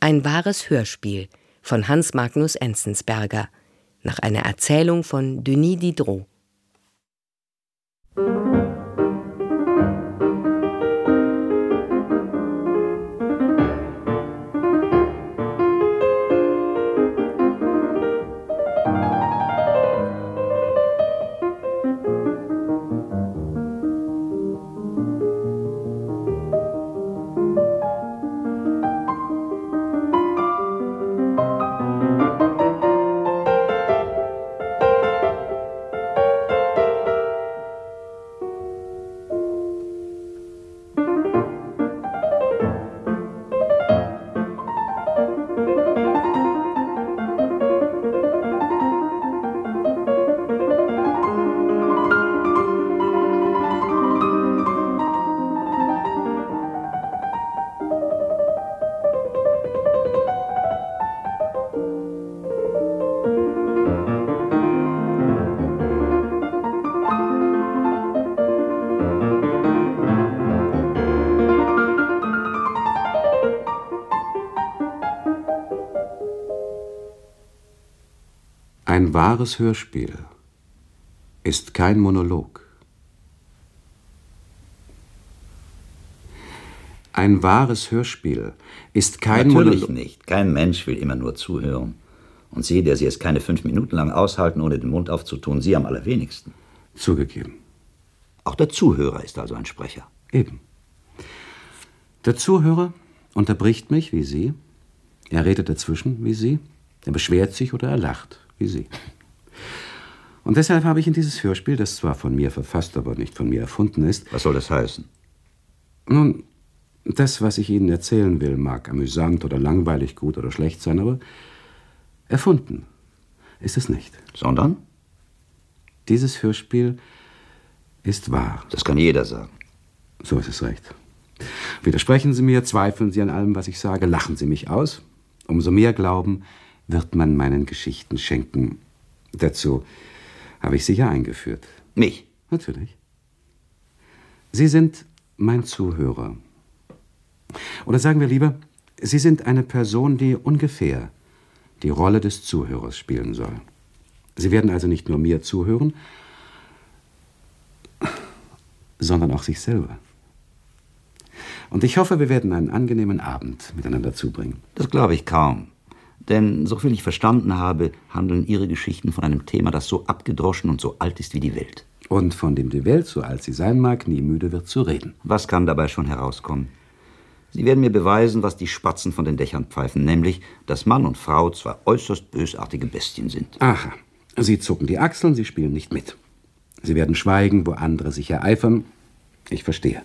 Ein wahres Hörspiel von Hans Magnus Enzensberger nach einer Erzählung von Denis Diderot. Ein wahres Hörspiel ist kein Monolog. Ein wahres Hörspiel ist kein Monolog. Natürlich nicht. Kein Mensch will immer nur zuhören. Und Sie, der Sie es keine 5 Minuten lang aushalten, ohne den Mund aufzutun, Sie am allerwenigsten. Zugegeben. Auch der Zuhörer ist also ein Sprecher. Eben. Der Zuhörer unterbricht mich, wie Sie. Er redet dazwischen, wie Sie. Er beschwert sich oder er lacht, wie Sie. Und deshalb habe ich in dieses Hörspiel, das zwar von mir verfasst, aber nicht von mir erfunden ist... Was soll das heißen? Nun, das, was ich Ihnen erzählen will, mag amüsant oder langweilig, gut oder schlecht sein, aber erfunden ist es nicht. Sondern? Dieses Hörspiel ist wahr. Das kann jeder sagen. So ist es recht. Widersprechen Sie mir, zweifeln Sie an allem, was ich sage, lachen Sie mich aus. Umso mehr Glauben wird man meinen Geschichten schenken. Dazu habe ich Sie ja eingeführt. Mich? Natürlich. Sie sind mein Zuhörer. Oder sagen wir lieber, Sie sind eine Person, die ungefähr die Rolle des Zuhörers spielen soll. Sie werden also nicht nur mir zuhören, sondern auch sich selber. Und ich hoffe, wir werden einen angenehmen Abend miteinander zubringen. Das glaube ich kaum. Denn, soviel ich verstanden habe, handeln Ihre Geschichten von einem Thema, das so abgedroschen und so alt ist wie die Welt. Und von dem die Welt, so alt sie sein mag, nie müde wird zu reden. Was kann dabei schon herauskommen? Sie werden mir beweisen, was die Spatzen von den Dächern pfeifen, nämlich, dass Mann und Frau zwei äußerst bösartige Bestien sind. Aha. Sie zucken die Achseln, Sie spielen nicht mit. Sie werden schweigen, wo andere sich ereifern. Ich verstehe.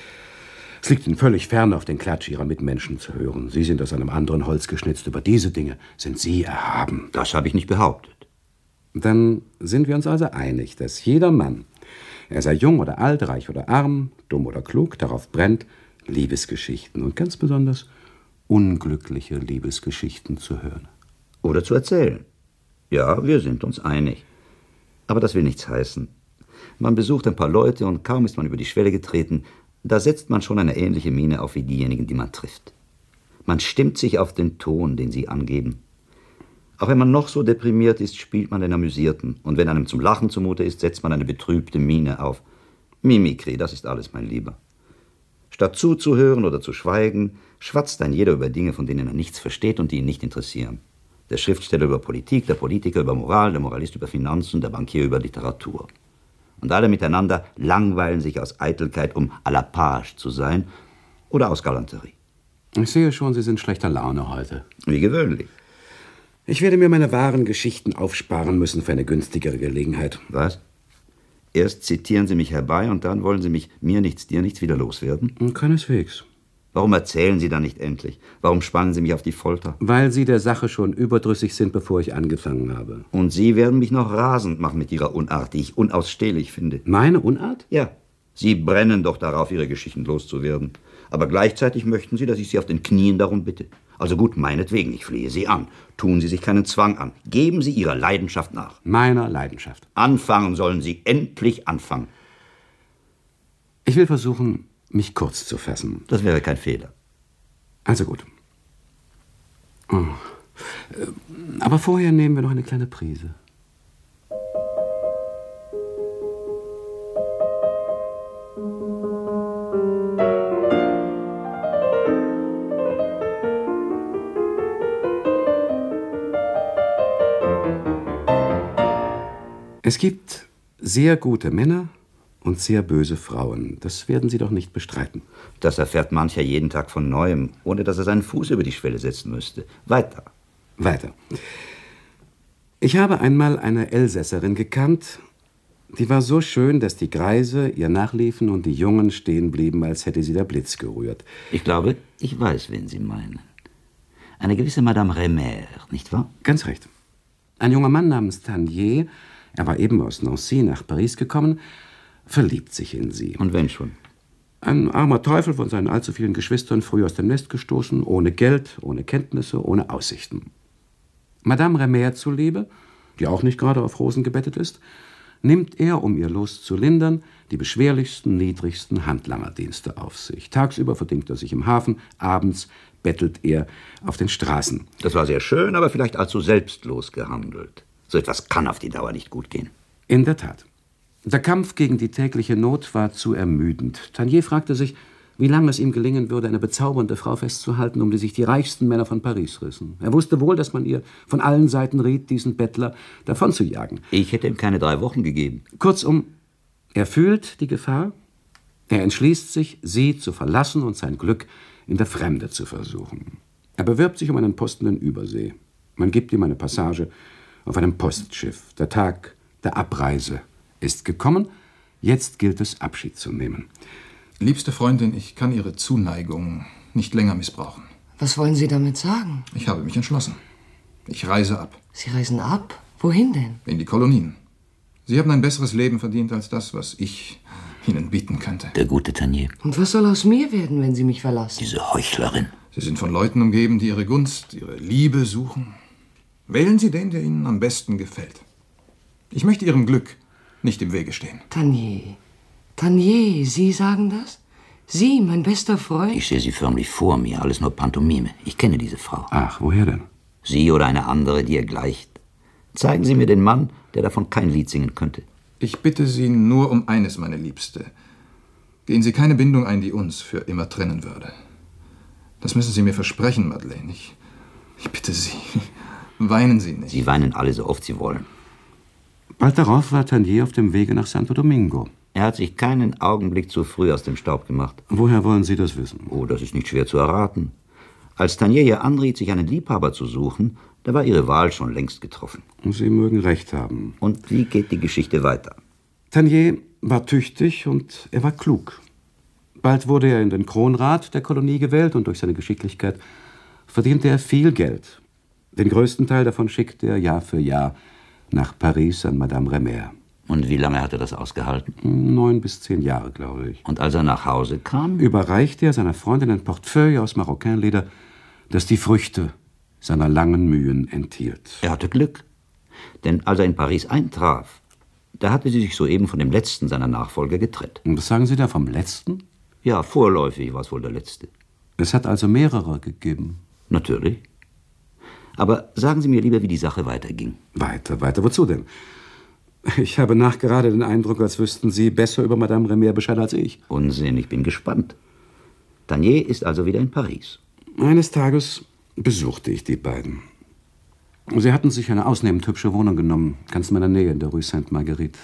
Es liegt Ihnen völlig fern, auf den Klatsch Ihrer Mitmenschen zu hören. Sie sind aus einem anderen Holz geschnitzt. Über diese Dinge sind Sie erhaben. Das habe ich nicht behauptet. Dann sind wir uns also einig, dass jeder Mann, er sei jung oder alt, reich oder arm, dumm oder klug, darauf brennt, Liebesgeschichten und ganz besonders unglückliche Liebesgeschichten zu hören. Oder zu erzählen. Ja, wir sind uns einig. Aber das will nichts heißen. Man besucht ein paar Leute und kaum ist man über die Schwelle getreten, da setzt man schon eine ähnliche Miene auf wie diejenigen, die man trifft. Man stimmt sich auf den Ton, den sie angeben. Auch wenn man noch so deprimiert ist, spielt man den Amüsierten. Und wenn einem zum Lachen zumute ist, setzt man eine betrübte Miene auf. Mimikry, das ist alles, mein Lieber. Statt zuzuhören oder zu schweigen, schwatzt ein jeder über Dinge, von denen er nichts versteht und die ihn nicht interessieren. Der Schriftsteller über Politik, der Politiker über Moral, der Moralist über Finanzen, der Bankier über Literatur. Und alle miteinander langweilen sich aus Eitelkeit, um à la page zu sein oder aus Galanterie. Ich sehe schon, Sie sind schlechter Laune heute. Wie gewöhnlich. Ich werde mir meine wahren Geschichten aufsparen müssen für eine günstigere Gelegenheit. Was? Erst zitieren Sie mich herbei und dann wollen Sie mich mir nichts, dir nichts wieder loswerden? Keineswegs. Warum erzählen Sie dann nicht endlich? Warum spannen Sie mich auf die Folter? Weil Sie der Sache schon überdrüssig sind, bevor ich angefangen habe. Und Sie werden mich noch rasend machen mit Ihrer Unart, die ich unausstehlich finde. Meine Unart? Ja. Sie brennen doch darauf, Ihre Geschichten loszuwerden. Aber gleichzeitig möchten Sie, dass ich Sie auf den Knien darum bitte. Also gut, meinetwegen, ich flehe Sie an. Tun Sie sich keinen Zwang an. Geben Sie Ihrer Leidenschaft nach. Meiner Leidenschaft. Anfangen sollen Sie endlich anfangen. Ich will versuchen, mich kurz zu fassen. Das wäre kein Fehler. Also gut. Oh. Aber vorher nehmen wir noch eine kleine Prise. Es gibt sehr gute Männer und sehr böse Frauen. Das werden Sie doch nicht bestreiten. Das erfährt mancher jeden Tag von Neuem, ohne dass er seinen Fuß über die Schwelle setzen müsste. Weiter. Weiter. Ich habe einmal eine Elsässerin gekannt, die war so schön, dass die Greise ihr nachliefen und die Jungen stehen blieben, als hätte sie der Blitz gerührt. Ich glaube, ich weiß, wen Sie meinen. Eine gewisse Madame Remer, nicht wahr? Ganz recht. Ein junger Mann namens Tanier, er war eben aus Nancy nach Paris gekommen, verliebt sich in sie. Und wenn schon? Ein armer Teufel von seinen allzu vielen Geschwistern, früh aus dem Nest gestoßen, ohne Geld, ohne Kenntnisse, ohne Aussichten. Madame Remer zuliebe, die auch nicht gerade auf Rosen gebettet ist, nimmt er, um ihr Los zu lindern, die beschwerlichsten, niedrigsten Handlangerdienste auf sich. Tagsüber verdingt er sich im Hafen, abends bettelt er auf den Straßen. Das war sehr schön, aber vielleicht allzu selbstlos gehandelt. So etwas kann auf die Dauer nicht gut gehen. In der Tat. Der Kampf gegen die tägliche Not war zu ermüdend. Tanier fragte sich, wie lange es ihm gelingen würde, eine bezaubernde Frau festzuhalten, um die sich die reichsten Männer von Paris rissen. Er wusste wohl, dass man ihr von allen Seiten riet, diesen Bettler davonzujagen. Ich hätte ihm keine 3 Wochen gegeben. Kurzum, er fühlt die Gefahr, er entschließt sich, sie zu verlassen und sein Glück in der Fremde zu versuchen. Er bewirbt sich um einen Posten in Übersee. Man gibt ihm eine Passage auf einem Postschiff. Der Tag der Abreise ist gekommen. Jetzt gilt es, Abschied zu nehmen. Liebste Freundin, ich kann Ihre Zuneigung nicht länger missbrauchen. Was wollen Sie damit sagen? Ich habe mich entschlossen. Ich reise ab. Sie reisen ab? Wohin denn? In die Kolonien. Sie haben ein besseres Leben verdient als das, was ich Ihnen bieten könnte. Der gute Tanier. Und was soll aus mir werden, wenn Sie mich verlassen? Diese Heuchlerin. Sie sind von Leuten umgeben, die Ihre Gunst, Ihre Liebe suchen. Wählen Sie den, der Ihnen am besten gefällt. Ich möchte Ihrem Glück nicht im Wege stehen. Tanier. Tanier, Sie sagen das? Sie, mein bester Freund? Ich sehe sie förmlich vor mir, alles nur Pantomime. Ich kenne diese Frau. Ach, woher denn? Sie oder eine andere, die ihr gleicht. Zeigen Sie mir den Mann, der davon kein Lied singen könnte. Ich bitte Sie nur um eines, meine Liebste. Gehen Sie keine Bindung ein, die uns für immer trennen würde. Das müssen Sie mir versprechen, Madeleine. Ich bitte Sie, weinen Sie nicht. Sie weinen alle so oft Sie wollen. Bald darauf war Tanier auf dem Wege nach Santo Domingo. Er hat sich keinen Augenblick zu früh aus dem Staub gemacht. Woher wollen Sie das wissen? Oh, das ist nicht schwer zu erraten. Als Tanier ihr anriet, sich einen Liebhaber zu suchen, da war ihre Wahl schon längst getroffen. Sie mögen recht haben. Und wie geht die Geschichte weiter? Tanier war tüchtig und er war klug. Bald wurde er in den Kronrat der Kolonie gewählt und durch seine Geschicklichkeit verdiente er viel Geld. Den größten Teil davon schickte er Jahr für Jahr nach Paris an Madame Remer. Und wie lange hat er das ausgehalten? 9 bis 10 Jahre, glaube ich. Und als er nach Hause kam? Überreichte er seiner Freundin ein Portefeuille aus Maroquinleder, das die Früchte seiner langen Mühen enthielt. Er hatte Glück. Denn als er in Paris eintraf, da hatte sie sich soeben von dem letzten seiner Nachfolger getrennt. Und was sagen Sie da vom letzten? Ja, vorläufig war es wohl der letzte. Es hat also mehrere gegeben. Natürlich. Aber sagen Sie mir lieber, wie die Sache weiterging. Weiter, wozu denn? Ich habe nachgerade den Eindruck, als wüssten Sie besser über Madame Remer Bescheid als ich. Unsinn, ich bin gespannt. Tanier ist also wieder in Paris. Eines Tages besuchte ich die beiden. Sie hatten sich eine ausnehmend hübsche Wohnung genommen, ganz in meiner Nähe in der Rue Sainte-Marguerite.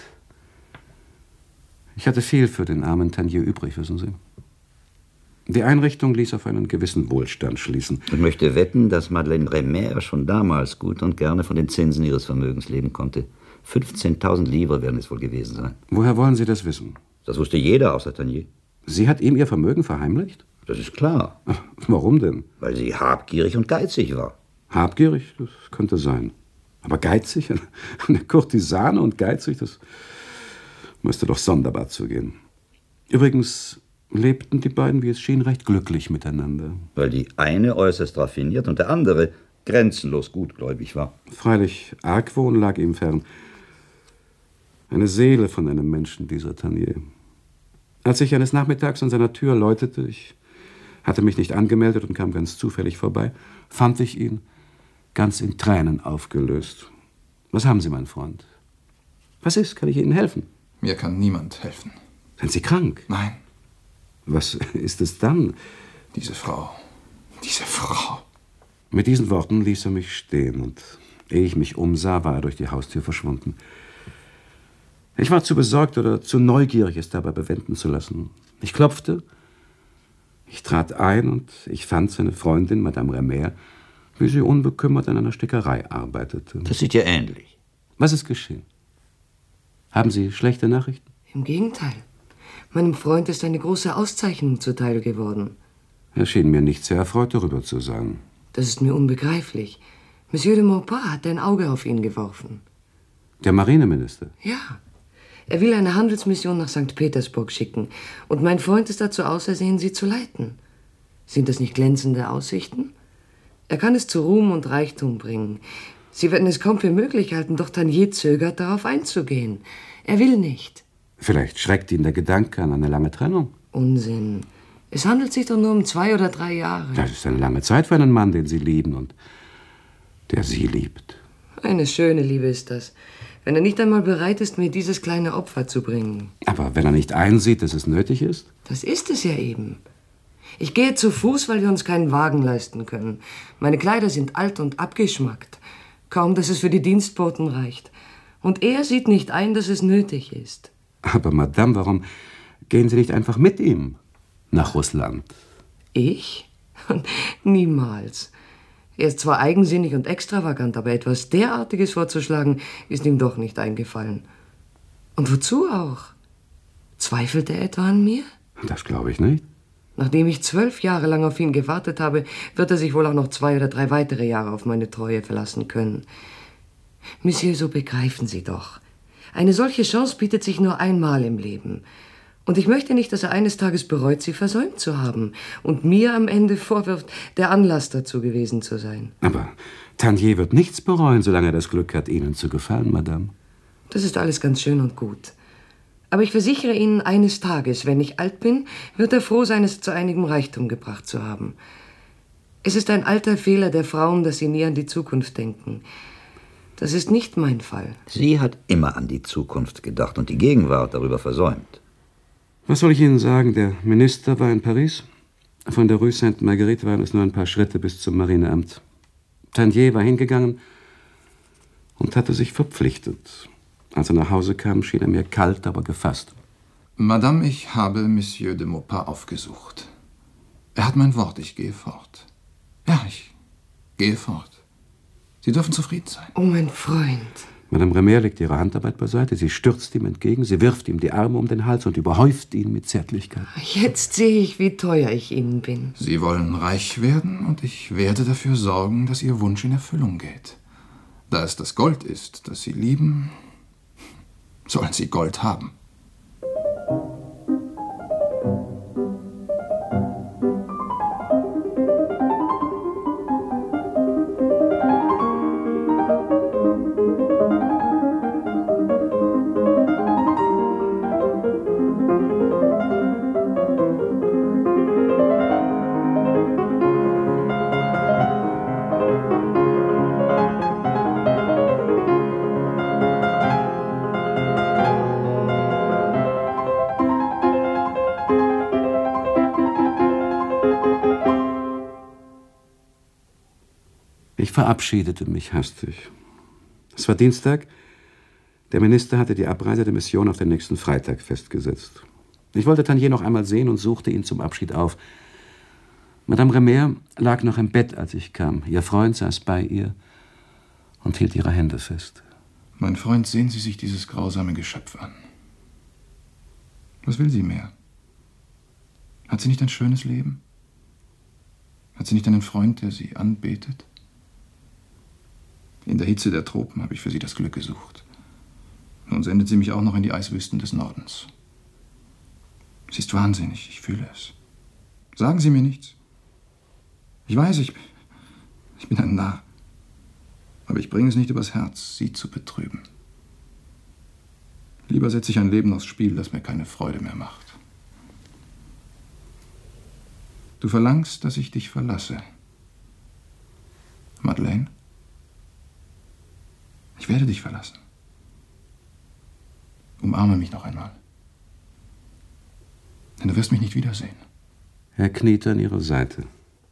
Ich hatte viel für den armen Tanier übrig, wissen Sie. Die Einrichtung ließ auf einen gewissen Wohlstand schließen. Ich möchte wetten, dass Madeleine Remer schon damals gut und gerne von den Zinsen ihres Vermögens leben konnte. 15.000 Livres werden es wohl gewesen sein. Woher wollen Sie das wissen? Das wusste jeder außer Tanier. Sie hat ihm ihr Vermögen verheimlicht? Das ist klar. Warum denn? Weil sie habgierig und geizig war. Habgierig? Das könnte sein. Aber geizig? Eine Kurtisane und geizig? Das müsste doch sonderbar zugehen. Übrigens lebten die beiden, wie es schien, recht glücklich miteinander. Weil die eine äußerst raffiniert und der andere grenzenlos gutgläubig war. Freilich, Argwohn lag ihm fern. Eine Seele von einem Menschen, dieser Tanier. Als ich eines Nachmittags an seiner Tür läutete, ich hatte mich nicht angemeldet und kam ganz zufällig vorbei, fand ich ihn ganz in Tränen aufgelöst. Was haben Sie, mein Freund? Was ist? Kann ich Ihnen helfen? Mir kann niemand helfen. Sind Sie krank? Nein. Was ist es dann? Diese Frau. Diese Frau. Mit diesen Worten ließ er mich stehen, und ehe ich mich umsah, war er durch die Haustür verschwunden. Ich war zu besorgt oder zu neugierig, es dabei bewenden zu lassen. Ich klopfte, ich trat ein und ich fand seine Freundin, Madame Remer, wie sie unbekümmert an einer Stickerei arbeitete. Das sieht ja ähnlich. Was ist geschehen? Haben Sie schlechte Nachrichten? Im Gegenteil. Meinem Freund ist eine große Auszeichnung zuteil geworden. Er schien mir nicht sehr erfreut darüber zu sein. Das ist mir unbegreiflich. Monsieur de Maupas hat ein Auge auf ihn geworfen. Der Marineminister? Ja. Er will eine Handelsmission nach St. Petersburg schicken. Und mein Freund ist dazu ausersehen, sie zu leiten. Sind das nicht glänzende Aussichten? Er kann es zu Ruhm und Reichtum bringen. Sie werden es kaum für möglich halten, doch Tanier zögert, darauf einzugehen. Er will nicht. Vielleicht schreckt ihn der Gedanke an eine lange Trennung. Unsinn. Es handelt sich doch nur um 2 oder 3 Jahre. Das ist eine lange Zeit für einen Mann, den Sie lieben und der Sie liebt. Eine schöne Liebe ist das, wenn er nicht einmal bereit ist, mir dieses kleine Opfer zu bringen. Aber wenn er nicht einsieht, dass es nötig ist? Das ist es ja eben. Ich gehe zu Fuß, weil wir uns keinen Wagen leisten können. Meine Kleider sind alt und abgeschmackt. Kaum, dass es für die Dienstboten reicht. Und er sieht nicht ein, dass es nötig ist. Aber Madame, warum gehen Sie nicht einfach mit ihm nach Russland? Ich? Niemals. Er ist zwar eigensinnig und extravagant, aber etwas derartiges vorzuschlagen, ist ihm doch nicht eingefallen. Und wozu auch? Zweifelt er etwa an mir? Das glaube ich nicht. Nachdem ich 12 Jahre lang auf ihn gewartet habe, wird er sich wohl auch noch 2 oder 3 weitere Jahre auf meine Treue verlassen können. Monsieur, so begreifen Sie doch. Eine solche Chance bietet sich nur einmal im Leben. Und ich möchte nicht, dass er eines Tages bereut, sie versäumt zu haben und mir am Ende vorwirft, der Anlass dazu gewesen zu sein. Aber Tanier wird nichts bereuen, solange er das Glück hat, Ihnen zu gefallen, Madame. Das ist alles ganz schön und gut. Aber ich versichere Ihnen, eines Tages, wenn ich alt bin, wird er froh sein, es zu einigem Reichtum gebracht zu haben. Es ist ein alter Fehler der Frauen, dass sie nie an die Zukunft denken. Das ist nicht mein Fall. Sie hat immer an die Zukunft gedacht und die Gegenwart darüber versäumt. Was soll ich Ihnen sagen? Der Minister war in Paris. Von der Rue Sainte-Marguerite waren es nur ein paar Schritte bis zum Marineamt. Tanier war hingegangen und hatte sich verpflichtet. Als er nach Hause kam, schien er mir kalt, aber gefasst. Madame, ich habe Monsieur de Maupas aufgesucht. Er hat mein Wort, ich gehe fort. Ja, ich gehe fort. Sie dürfen zufrieden sein. Oh, mein Freund. Madame Remer legt ihre Handarbeit beiseite, sie stürzt ihm entgegen, sie wirft ihm die Arme um den Hals und überhäuft ihn mit Zärtlichkeit. Jetzt sehe ich, wie teuer ich Ihnen bin. Sie wollen reich werden und ich werde dafür sorgen, dass Ihr Wunsch in Erfüllung geht. Da es das Gold ist, das Sie lieben, sollen Sie Gold haben. Ich verabschiedete mich hastig. Es war Dienstag. Der Minister hatte die Abreise der Mission auf den nächsten Freitag festgesetzt. Ich wollte Tanier noch einmal sehen und suchte ihn zum Abschied auf. Madame Remer lag noch im Bett, als ich kam. Ihr Freund saß bei ihr und hielt ihre Hände fest. Mein Freund, sehen Sie sich dieses grausame Geschöpf an. Was will sie mehr? Hat sie nicht ein schönes Leben? Hat sie nicht einen Freund, der sie anbetet? In der Hitze der Tropen habe ich für sie das Glück gesucht. Nun sendet sie mich auch noch in die Eiswüsten des Nordens. Sie ist wahnsinnig, ich fühle es. Sagen Sie mir nichts. Ich weiß, ich bin ein Narr. Aber ich bringe es nicht übers Herz, sie zu betrüben. Lieber setze ich ein Leben aufs Spiel, das mir keine Freude mehr macht. Du verlangst, dass ich dich verlasse. Madeleine? Ich werde dich verlassen. Umarme mich noch einmal. Denn du wirst mich nicht wiedersehen. Er kniete an ihrer Seite.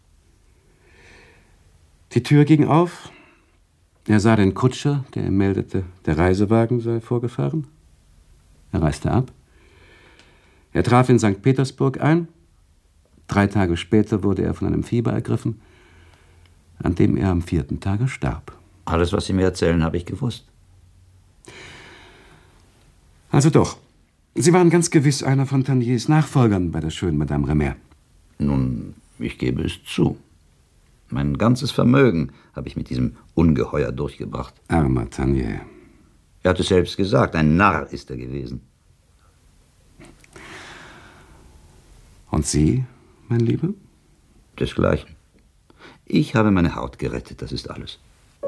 Die Tür ging auf. Er sah den Kutscher, der ihm meldete, der Reisewagen sei vorgefahren. Er reiste ab. Er traf in St. Petersburg ein. 3 Tage später wurde er von einem Fieber ergriffen, an dem er am 4. Tage starb. Alles, was Sie mir erzählen, habe ich gewusst. Also doch. Sie waren ganz gewiss einer von Tanniers Nachfolgern bei der schönen Madame Remer. Nun, ich gebe es zu. Mein ganzes Vermögen habe ich mit diesem Ungeheuer durchgebracht. Armer Tannier. Er hat es selbst gesagt, ein Narr ist er gewesen. Und Sie, mein Lieber? Desgleichen. Ich habe meine Haut gerettet, das ist alles.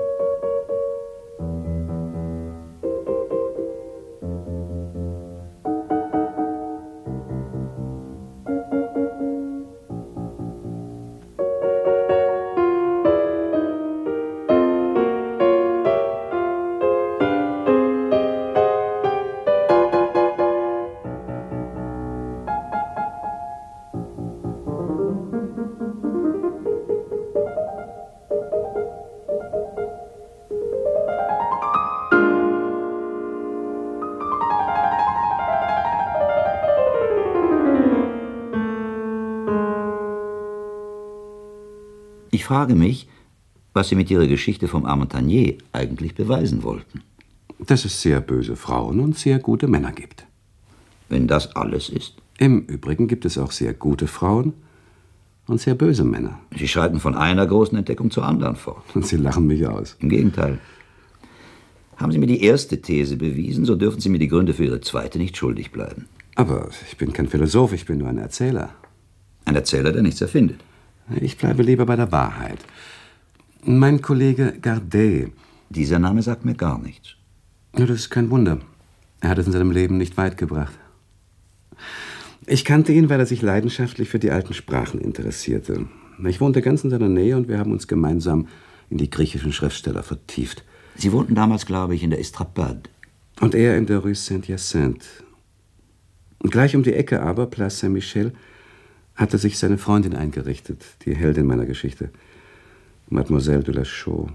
Ich frage mich, was Sie mit Ihrer Geschichte vom armen Tannier eigentlich beweisen wollten. Dass es sehr böse Frauen und sehr gute Männer gibt. Wenn das alles ist? Im Übrigen gibt es auch sehr gute Frauen und sehr böse Männer. Sie schreiten von einer großen Entdeckung zur anderen fort. Und Sie lachen mich aus. Im Gegenteil. Haben Sie mir die erste These bewiesen, so dürfen Sie mir die Gründe für Ihre zweite nicht schuldig bleiben. Aber ich bin kein Philosoph, ich bin nur ein Erzähler. Ein Erzähler, der nichts erfindet. Ich bleibe lieber bei der Wahrheit. Mein Kollege Gardet. Dieser Name sagt mir gar nichts. Nur das ist kein Wunder. Er hat es in seinem Leben nicht weit gebracht. Ich kannte ihn, weil er sich leidenschaftlich für die alten Sprachen interessierte. Ich wohnte ganz in seiner Nähe und wir haben uns gemeinsam in die griechischen Schriftsteller vertieft. Sie wohnten damals, glaube ich, in der Estrapade. Und er in der Rue Saint-Hyacinthe. Und gleich um die Ecke aber, Place Saint-Michel, hatte sich seine Freundin eingerichtet, die Heldin meiner Geschichte, Mademoiselle de la Chaux.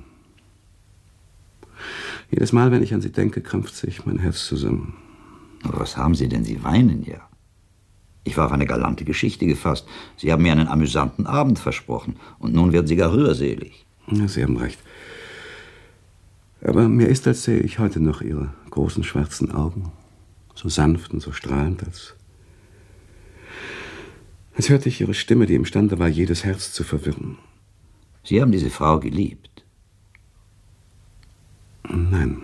Jedes Mal, wenn ich an sie denke, krampft sich mein Herz zusammen. Aber was haben Sie denn? Sie weinen ja. Ich war auf eine galante Geschichte gefasst. Sie haben mir einen amüsanten Abend versprochen. Und nun werden Sie gar rührselig. Ja, Sie haben recht. Aber mir ist, als sähe ich heute noch Ihre großen schwarzen Augen, so sanft und so strahlend, als hörte ich Ihre Stimme, die imstande war, jedes Herz zu verwirren. Sie haben diese Frau geliebt? Nein.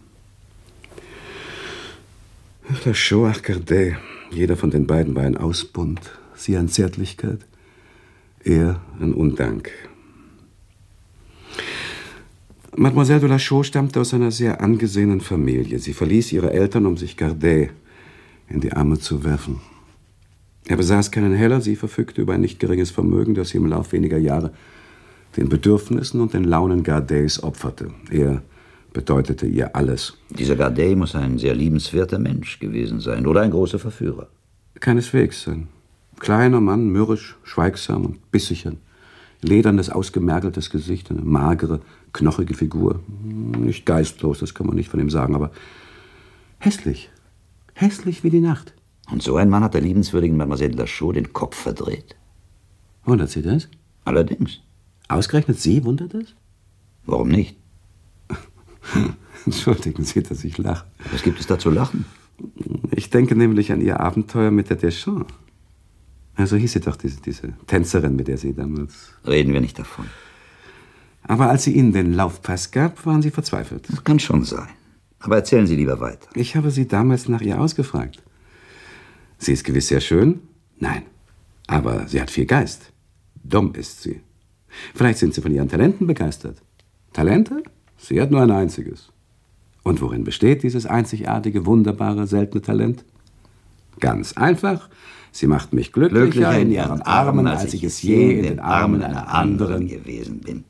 Ach, La Chaux, ach, Gardet. Jeder von den beiden war ein Ausbund. Sie an Zärtlichkeit, er an Undank. Mademoiselle de la Chaux stammte aus einer sehr angesehenen Familie. Sie verließ ihre Eltern, um sich Gardet in die Arme zu werfen. Er besaß keinen Heller, sie verfügte über ein nicht geringes Vermögen, das sie im Lauf weniger Jahre den Bedürfnissen und den Launen Gardets opferte. Er bedeutete ihr alles. Dieser Gardet muss ein sehr liebenswerter Mensch gewesen sein oder ein großer Verführer. Keineswegs. Ein kleiner Mann, mürrisch, schweigsam und bissig. Ein ledernes, ausgemergeltes Gesicht, eine magere, knochige Figur. Nicht geistlos, das kann man nicht von ihm sagen, aber hässlich. Hässlich wie die Nacht. Und so ein Mann hat der liebenswürdigen Mademoiselle de la Chaux den Kopf verdreht. Wundert Sie das? Allerdings. Ausgerechnet Sie wundert das? Warum nicht? Entschuldigen Sie, dass ich lache. Was gibt es da zu lachen? Ich denke nämlich an Ihr Abenteuer mit der Deschamps. Also hieß sie doch, diese Tänzerin, mit der Sie damals... Reden wir nicht davon. Aber als sie Ihnen den Laufpass gab, waren Sie verzweifelt. Das kann schon sein. Aber erzählen Sie lieber weiter. Ich habe Sie damals nach ihr ausgefragt. Sie ist gewiss sehr schön? Nein. Aber sie hat viel Geist. Dumm ist sie. Vielleicht sind Sie von ihren Talenten begeistert. Talente? Sie hat nur ein einziges. Und worin besteht dieses einzigartige, wunderbare, seltene Talent? Ganz einfach. Sie macht mich glücklicher in ihren Armen, als ich es je in den Armen einer anderen gewesen bin.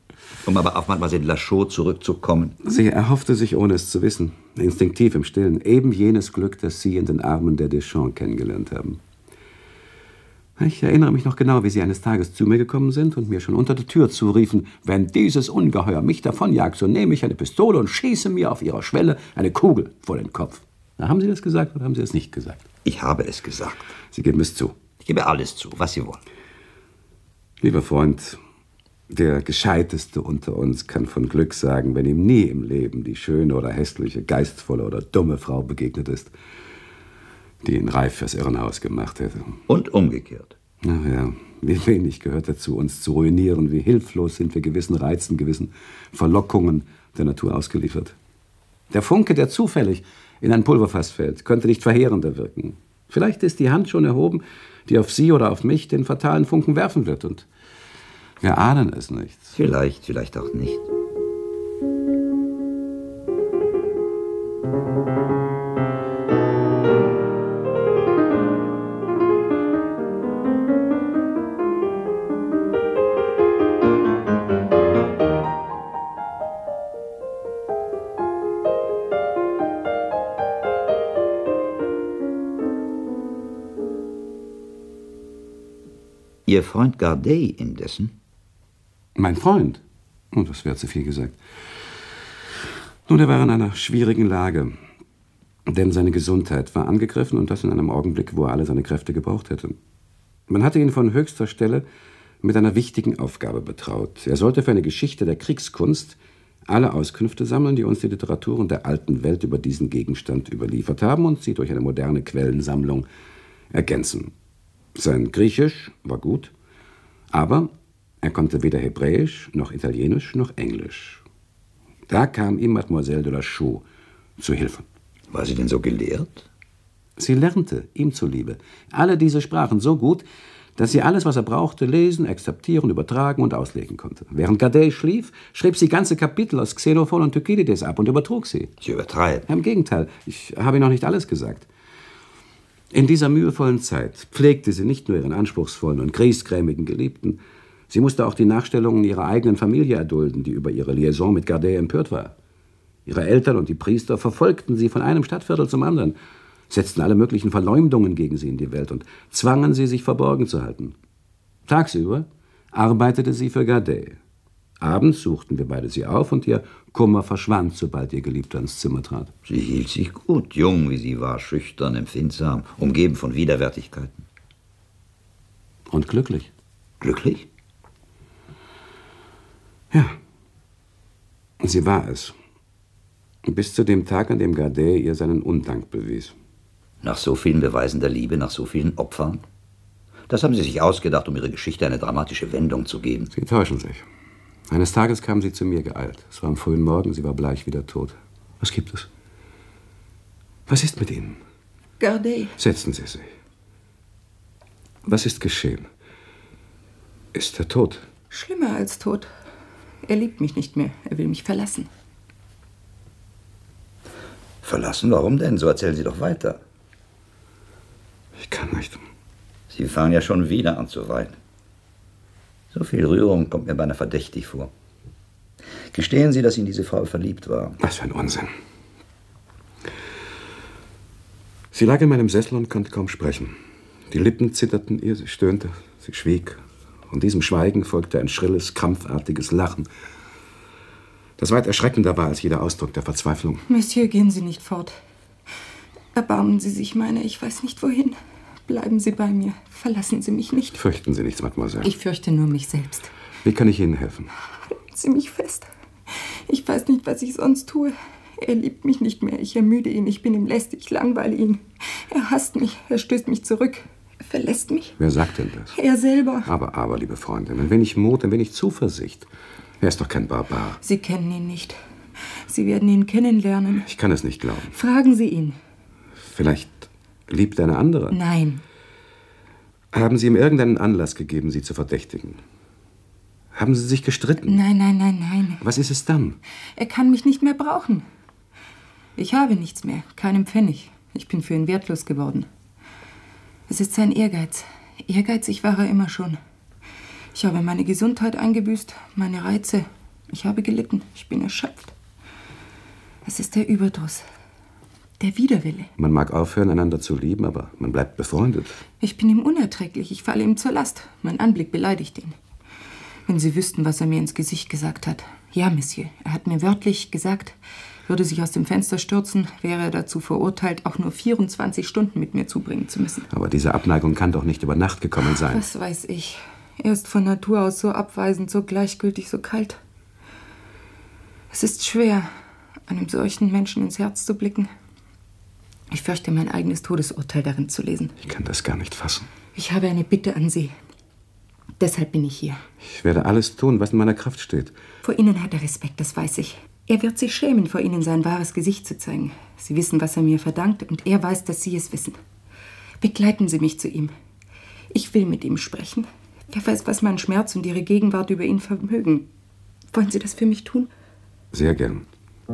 Um aber auf Mademoiselle Lachaud zurückzukommen. Sie erhoffte sich, ohne es zu wissen, instinktiv im Stillen, eben jenes Glück, das Sie in den Armen der Deschamps kennengelernt haben. Ich erinnere mich noch genau, wie Sie eines Tages zu mir gekommen sind und mir schon unter der Tür zuriefen, wenn dieses Ungeheuer mich davonjagt, so nehme ich eine Pistole und schieße mir auf Ihrer Schwelle eine Kugel vor den Kopf. Na, haben Sie das gesagt oder haben Sie es nicht gesagt? Ich habe es gesagt. Sie geben es zu. Ich gebe alles zu, was Sie wollen. Lieber Freund, der Gescheiteste unter uns kann von Glück sagen, wenn ihm nie im Leben die schöne oder hässliche, geistvolle oder dumme Frau begegnet ist, die ihn reif fürs Irrenhaus gemacht hätte. Und umgekehrt. Ach ja, wie wenig gehört dazu, uns zu ruinieren, wie hilflos sind wir gewissen Reizen, gewissen Verlockungen der Natur ausgeliefert. Der Funke, der zufällig in ein Pulverfass fällt, könnte nicht verheerender wirken. Vielleicht ist die Hand schon erhoben, die auf Sie oder auf mich den fatalen Funken werfen wird, und wir ahnen es nicht. Vielleicht, vielleicht auch nicht. Ihr Freund Gardet indessen? Mein Freund? Oh, das wäre zu viel gesagt. Nun, er war in einer schwierigen Lage. Denn seine Gesundheit war angegriffen, und das in einem Augenblick, wo er alle seine Kräfte gebraucht hätte. Man hatte ihn von höchster Stelle mit einer wichtigen Aufgabe betraut. Er sollte für eine Geschichte der Kriegskunst alle Auskünfte sammeln, die uns die Literaturen der alten Welt über diesen Gegenstand überliefert haben, und sie durch eine moderne Quellensammlung ergänzen. Sein Griechisch war gut, aber er konnte weder Hebräisch, noch Italienisch, noch Englisch. Da kam ihm Mademoiselle de Lachaud zu Hilfe. War sie denn so gelehrt? Sie lernte, ihm zuliebe, alle diese Sprachen so gut, dass sie alles, was er brauchte, lesen, akzeptieren, übertragen und auslegen konnte. Während Gardet schlief, schrieb sie ganze Kapitel aus Xenophon und Thukydides ab und übertrug sie. Sie übertreibt. Im Gegenteil, ich habe Ihnen noch nicht alles gesagt. In dieser mühevollen Zeit pflegte sie nicht nur ihren anspruchsvollen und griesgrämigen Geliebten, sie musste auch die Nachstellungen ihrer eigenen Familie erdulden, die über ihre Liaison mit Gardet empört war. Ihre Eltern und die Priester verfolgten sie von einem Stadtviertel zum anderen, setzten alle möglichen Verleumdungen gegen sie in die Welt und zwangen sie, sich verborgen zu halten. Tagsüber arbeitete sie für Gardet. Abends suchten wir beide sie auf, und ihr Kummer verschwand, sobald ihr Geliebter ins Zimmer trat. Sie hielt sich gut, jung wie sie war, schüchtern, empfindsam, umgeben von Widerwärtigkeiten. Und glücklich. Glücklich? Ja, sie war es. Bis zu dem Tag, an dem Gardet ihr seinen Undank bewies. Nach so vielen Beweisen der Liebe, nach so vielen Opfern? Das haben Sie sich ausgedacht, um Ihre Geschichte eine dramatische Wendung zu geben. Sie täuschen sich. Eines Tages kam sie zu mir geeilt. Es war am frühen Morgen, sie war bleich wie der Tod. Was gibt es? Was ist mit Ihnen? Gardet. Setzen Sie sich. Was ist geschehen? Ist er tot? Schlimmer als tot. Er liebt mich nicht mehr. Er will mich verlassen. Verlassen? Warum denn? So erzählen Sie doch weiter. Ich kann nicht. Sie fangen ja schon wieder an zu weinen. So viel Rührung kommt mir beinahe verdächtig vor. Gestehen Sie, dass in diese Frau verliebt war. Was für ein Unsinn. Sie lag in meinem Sessel und konnte kaum sprechen. Die Lippen zitterten ihr, sie stöhnte, sie schwieg. Und diesem Schweigen folgte ein schrilles, krampfartiges Lachen, das weit erschreckender war als jeder Ausdruck der Verzweiflung. Monsieur, gehen Sie nicht fort. Erbarmen Sie sich meiner, ich weiß nicht wohin. Bleiben Sie bei mir. Verlassen Sie mich nicht. Fürchten Sie nichts, Mademoiselle. Ich fürchte nur mich selbst. Wie kann ich Ihnen helfen? Halten Sie mich fest. Ich weiß nicht, was ich sonst tue. Er liebt mich nicht mehr. Ich ermüde ihn. Ich bin ihm lästig. Ich langweile ihn. Er hasst mich. Er stößt mich zurück. Er verlässt mich. Wer sagt denn das? Er selber. Aber, liebe Freundin, ein wenig Mut, ein wenig Zuversicht. Er ist doch kein Barbar. Sie kennen ihn nicht. Sie werden ihn kennenlernen. Ich kann es nicht glauben. Fragen Sie ihn. Vielleicht liebt er eine andere? Nein. Haben Sie ihm irgendeinen Anlass gegeben, sie zu verdächtigen? Haben Sie sich gestritten? Nein. Was ist es dann? Er kann mich nicht mehr brauchen. Ich habe nichts mehr, keinen Pfennig. Ich bin für ihn wertlos geworden. Es ist sein Ehrgeiz. Ehrgeizig war er immer schon. Ich habe meine Gesundheit eingebüßt, meine Reize. Ich habe gelitten. Ich bin erschöpft. Es ist der Überdruss. Der Widerwille. Man mag aufhören, einander zu lieben, aber man bleibt befreundet. Ich bin ihm unerträglich. Ich falle ihm zur Last. Mein Anblick beleidigt ihn. Wenn Sie wüssten, was er mir ins Gesicht gesagt hat. Ja, Monsieur, er hat mir wörtlich gesagt, würde sich aus dem Fenster stürzen, wäre er dazu verurteilt, auch nur 24 Stunden mit mir zubringen zu müssen. Aber diese Abneigung kann doch nicht über Nacht gekommen sein. Was weiß ich. Er ist von Natur aus so abweisend, so gleichgültig, so kalt. Es ist schwer, einem solchen Menschen ins Herz zu blicken. Ich fürchte, mein eigenes Todesurteil darin zu lesen. Ich kann das gar nicht fassen. Ich habe eine Bitte an Sie. Deshalb bin ich hier. Ich werde alles tun, was in meiner Kraft steht. Vor Ihnen hat er Respekt, das weiß ich. Er wird sich schämen, vor Ihnen sein wahres Gesicht zu zeigen. Sie wissen, was er mir verdankt, und er weiß, dass Sie es wissen. Begleiten Sie mich zu ihm. Ich will mit ihm sprechen. Wer weiß, was mein Schmerz und Ihre Gegenwart über ihn vermögen. Wollen Sie das für mich tun? Sehr gern.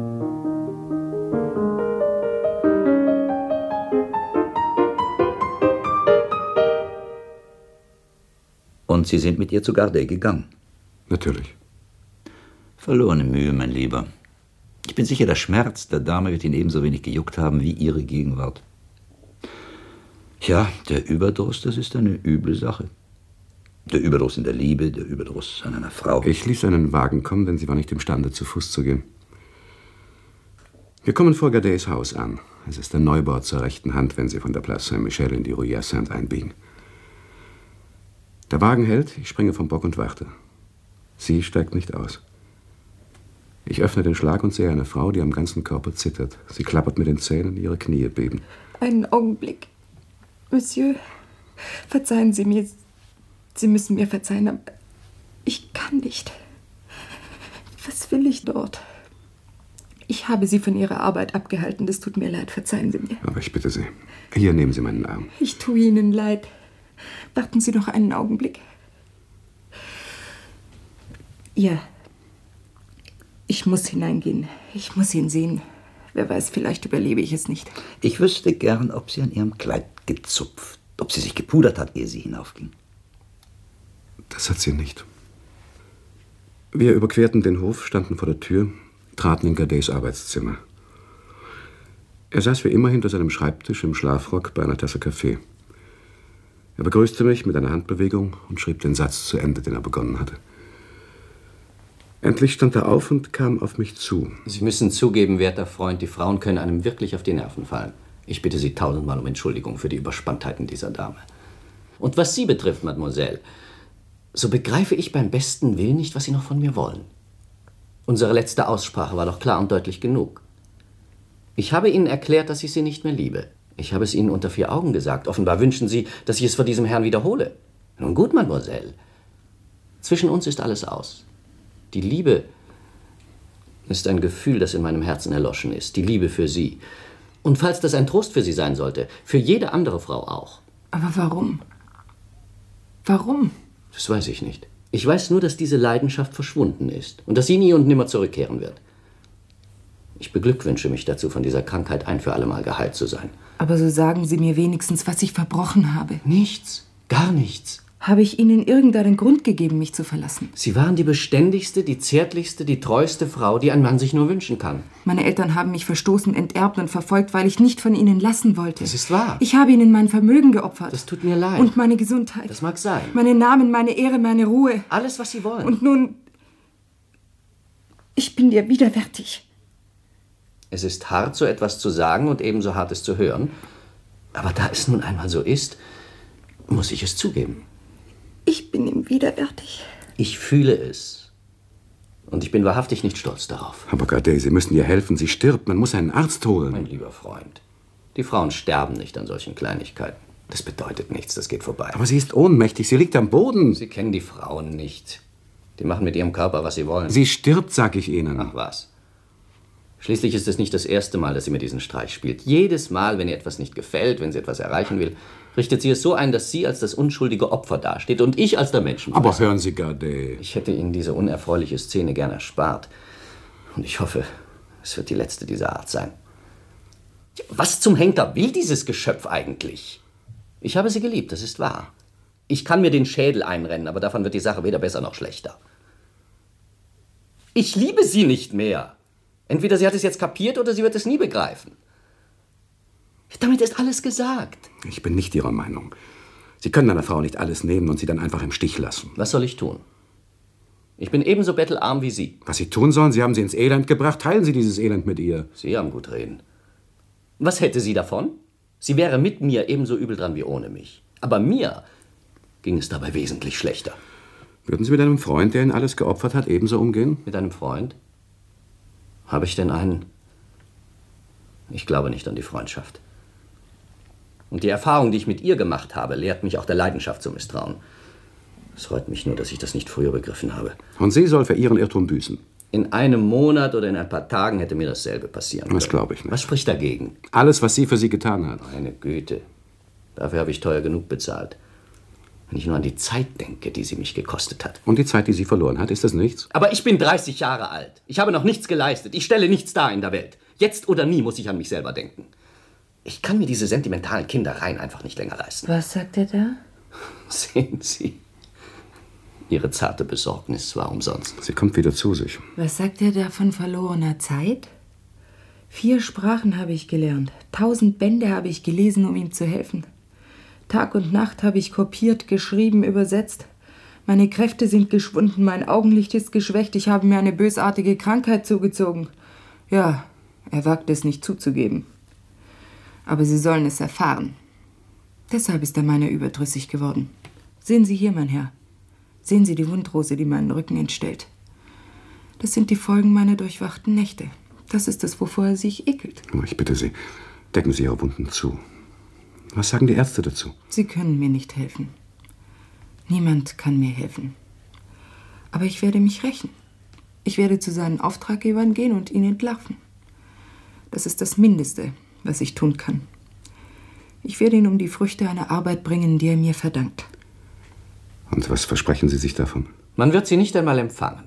Und Sie sind mit ihr zu Gardet gegangen? Natürlich. Verlorene Mühe, mein Lieber. Ich bin sicher, der Schmerz der Dame wird ihn ebenso wenig gejuckt haben wie Ihre Gegenwart. Ja, der Überdruss, das ist eine üble Sache. Der Überdruss in der Liebe, der Überdruss an einer Frau. Ich ließ einen Wagen kommen, denn sie war nicht imstande, zu Fuß zu gehen. Wir kommen vor Gardets Haus an. Es ist der Neubau zur rechten Hand, wenn Sie von der Place Saint-Michel in die Rue Hyacinthe einbiegen. Der Wagen hält, ich springe vom Bock und warte. Sie steigt nicht aus. Ich öffne den Schlag und sehe eine Frau, die am ganzen Körper zittert. Sie klappert mit den Zähnen, ihre Knie beben. Einen Augenblick. Monsieur, verzeihen Sie mir. Sie müssen mir verzeihen, aber ich kann nicht. Was will ich dort? Ich habe Sie von Ihrer Arbeit abgehalten. Das tut mir leid. Verzeihen Sie mir. Aber ich bitte Sie. Hier, nehmen Sie meinen Arm. Ich tue Ihnen leid. Warten Sie noch einen Augenblick. Ja. Ich muss hineingehen. Ich muss ihn sehen. Wer weiß, vielleicht überlebe ich es nicht. Ich wüsste gern, ob sie an ihrem Kleid gezupft, ob sie sich gepudert hat, ehe sie hinaufging. Das hat sie nicht. Wir überquerten den Hof, standen vor der Tür, traten in Gardets Arbeitszimmer. Er saß wie immer hinter seinem Schreibtisch im Schlafrock bei einer Tasse Kaffee. Er begrüßte mich mit einer Handbewegung und schrieb den Satz zu Ende, den er begonnen hatte. Endlich stand er auf und kam auf mich zu. Sie müssen zugeben, werter Freund, die Frauen können einem wirklich auf die Nerven fallen. Ich bitte Sie 1000-mal um Entschuldigung für die Überspanntheiten dieser Dame. Und was Sie betrifft, Mademoiselle, so begreife ich beim besten Willen nicht, was Sie noch von mir wollen. Unsere letzte Aussprache war doch klar und deutlich genug. Ich habe Ihnen erklärt, dass ich Sie nicht mehr liebe. Ich habe es Ihnen unter 4 Augen gesagt. Offenbar wünschen Sie, dass ich es vor diesem Herrn wiederhole. Nun gut, Mademoiselle. Zwischen uns ist alles aus. Die Liebe ist ein Gefühl, das in meinem Herzen erloschen ist. Die Liebe für Sie. Und falls das ein Trost für Sie sein sollte, für jede andere Frau auch. Aber warum? Warum? Das weiß ich nicht. Ich weiß nur, dass diese Leidenschaft verschwunden ist und dass sie nie und nimmer zurückkehren wird. Ich beglückwünsche mich dazu, von dieser Krankheit ein für alle Mal geheilt zu sein. Aber so sagen Sie mir wenigstens, was ich verbrochen habe. Nichts, gar nichts. Habe ich Ihnen irgendeinen Grund gegeben, mich zu verlassen? Sie waren die beständigste, die zärtlichste, die treueste Frau, die ein Mann sich nur wünschen kann. Meine Eltern haben mich verstoßen, enterbt und verfolgt, weil ich nicht von Ihnen lassen wollte. Das ist wahr. Ich habe Ihnen mein Vermögen geopfert. Das tut mir leid. Und meine Gesundheit. Das mag sein. Meinen Namen, meine Ehre, meine Ruhe. Alles, was Sie wollen. Und nun... Ich bin dir widerwärtig. Es ist hart, so etwas zu sagen und ebenso hart, es zu hören. Aber da es nun einmal so ist, muss ich es zugeben. Ich bin ihm widerwärtig. Ich fühle es. Und ich bin wahrhaftig nicht stolz darauf. Aber Gardet, Sie müssen ihr helfen. Sie stirbt. Man muss einen Arzt holen. Mein lieber Freund, die Frauen sterben nicht an solchen Kleinigkeiten. Das bedeutet nichts, das geht vorbei. Aber sie ist ohnmächtig. Sie liegt am Boden. Sie kennen die Frauen nicht. Die machen mit ihrem Körper, was sie wollen. Sie stirbt, sag ich Ihnen. Ach was. Schließlich ist es nicht das erste Mal, dass sie mir diesen Streich spielt. Jedes Mal, wenn ihr etwas nicht gefällt, wenn sie etwas erreichen will, richtet sie es so ein, dass sie als das unschuldige Opfer dasteht und ich als der Menschenfresser. Aber hören Sie, Gardet. Ich hätte Ihnen diese unerfreuliche Szene gern erspart. Und ich hoffe, es wird die letzte dieser Art sein. Was zum Henker will dieses Geschöpf eigentlich? Ich habe sie geliebt, das ist wahr. Ich kann mir den Schädel einrennen, aber davon wird die Sache weder besser noch schlechter. Ich liebe sie nicht mehr. Entweder sie hat es jetzt kapiert oder sie wird es nie begreifen. Damit ist alles gesagt. Ich bin nicht Ihrer Meinung. Sie können einer Frau nicht alles nehmen und sie dann einfach im Stich lassen. Was soll ich tun? Ich bin ebenso bettelarm wie Sie. Was Sie tun sollen, Sie haben sie ins Elend gebracht. Teilen Sie dieses Elend mit ihr. Sie haben gut reden. Was hätte sie davon? Sie wäre mit mir ebenso übel dran wie ohne mich. Aber mir ging es dabei wesentlich schlechter. Würden Sie mit einem Freund, der Ihnen alles geopfert hat, ebenso umgehen? Mit einem Freund? Habe ich denn einen? Ich glaube nicht an die Freundschaft. Und die Erfahrung, die ich mit ihr gemacht habe, lehrt mich auch der Leidenschaft zu misstrauen. Es freut mich nur, dass ich das nicht früher begriffen habe. Und sie soll für ihren Irrtum büßen. In einem Monat oder in ein paar Tagen hätte mir dasselbe passieren können. Das glaube ich nicht. Was spricht dagegen? Alles, was sie für sie getan hat. Meine Güte. Dafür habe ich teuer genug bezahlt. Wenn ich nur an die Zeit denke, die sie mich gekostet hat. Und die Zeit, die sie verloren hat, ist das nichts? Aber ich bin 30 Jahre alt. Ich habe noch nichts geleistet. Ich stelle nichts dar in der Welt. Jetzt oder nie muss ich an mich selber denken. Ich kann mir diese sentimentalen Kindereien einfach nicht länger leisten. Was sagt er da? Sehen Sie. Ihre zarte Besorgnis war umsonst. Sie kommt wieder zu sich. Was sagt er da von verlorener Zeit? 4 Sprachen habe ich gelernt. 1000 Bände habe ich gelesen, um ihm zu helfen. Tag und Nacht habe ich kopiert, geschrieben, übersetzt. Meine Kräfte sind geschwunden, mein Augenlicht ist geschwächt. Ich habe mir eine bösartige Krankheit zugezogen. Ja, er wagt es nicht zuzugeben. Aber Sie sollen es erfahren. Deshalb ist er meiner überdrüssig geworden. Sehen Sie hier, mein Herr. Sehen Sie die Wundrose, die meinen Rücken entstellt. Das sind die Folgen meiner durchwachten Nächte. Das ist es, wovor er sich ekelt. Ich bitte Sie, decken Sie Ihre Wunden zu. Was sagen die Ärzte dazu? Sie können mir nicht helfen. Niemand kann mir helfen. Aber ich werde mich rächen. Ich werde zu seinen Auftraggebern gehen und ihn entlarven. Das ist das Mindeste, was ich tun kann. Ich werde ihn um die Früchte einer Arbeit bringen, die er mir verdankt. Und was versprechen Sie sich davon? Man wird sie nicht einmal empfangen.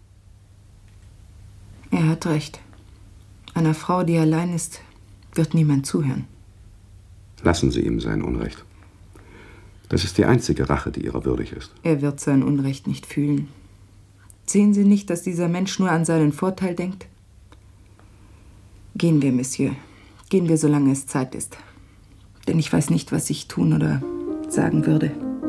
Er hat recht. Einer Frau, die allein ist, wird niemand zuhören. Lassen Sie ihm sein Unrecht. Das ist die einzige Rache, die ihrer würdig ist. Er wird sein Unrecht nicht fühlen. Sehen Sie nicht, dass dieser Mensch nur an seinen Vorteil denkt? Gehen wir, Monsieur. Gehen wir, solange es Zeit ist. Denn ich weiß nicht, was ich tun oder sagen würde.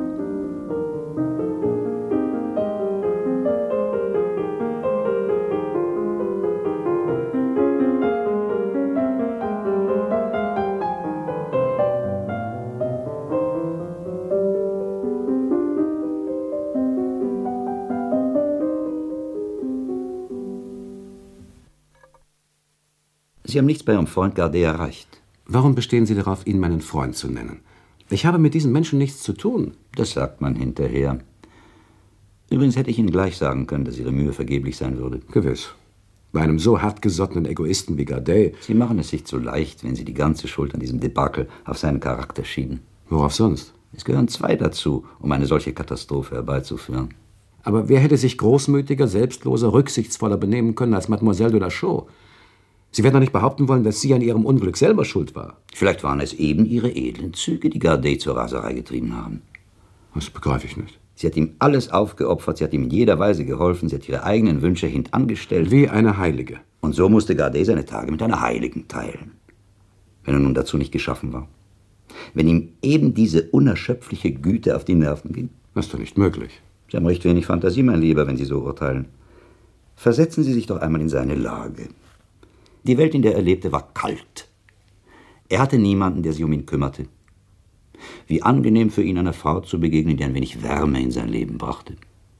Sie haben nichts bei Ihrem Freund Gardet erreicht. Warum bestehen Sie darauf, ihn meinen Freund zu nennen? Ich habe mit diesen Menschen nichts zu tun. Das sagt man hinterher. Übrigens hätte ich Ihnen gleich sagen können, dass Ihre Mühe vergeblich sein würde. Gewiss. Bei einem so hartgesottenen Egoisten wie Gardet. Sie machen es sich zu leicht, wenn Sie die ganze Schuld an diesem Debakel auf seinen Charakter schieben. Worauf sonst? Es gehören 2 dazu, um eine solche Katastrophe herbeizuführen. Aber wer hätte sich großmütiger, selbstloser, rücksichtsvoller benehmen können als Mademoiselle de la Chaux? Sie werden doch nicht behaupten wollen, dass sie an ihrem Unglück selber schuld war. Vielleicht waren es eben ihre edlen Züge, die Gardet zur Raserei getrieben haben. Das begreife ich nicht. Sie hat ihm alles aufgeopfert, sie hat ihm in jeder Weise geholfen, sie hat ihre eigenen Wünsche hintangestellt. Wie eine Heilige. Und so musste Gardet seine Tage mit einer Heiligen teilen. Wenn er nun dazu nicht geschaffen war. Wenn ihm eben diese unerschöpfliche Güte auf die Nerven ging. Das ist doch nicht möglich. Sie haben recht wenig Fantasie, mein Lieber, wenn Sie so urteilen. Versetzen Sie sich doch einmal in seine Lage. Die Welt, in der er lebte, war kalt. Er hatte niemanden, der sich um ihn kümmerte. Wie angenehm für ihn, einer Frau zu begegnen, die ein wenig Wärme in sein Leben brachte.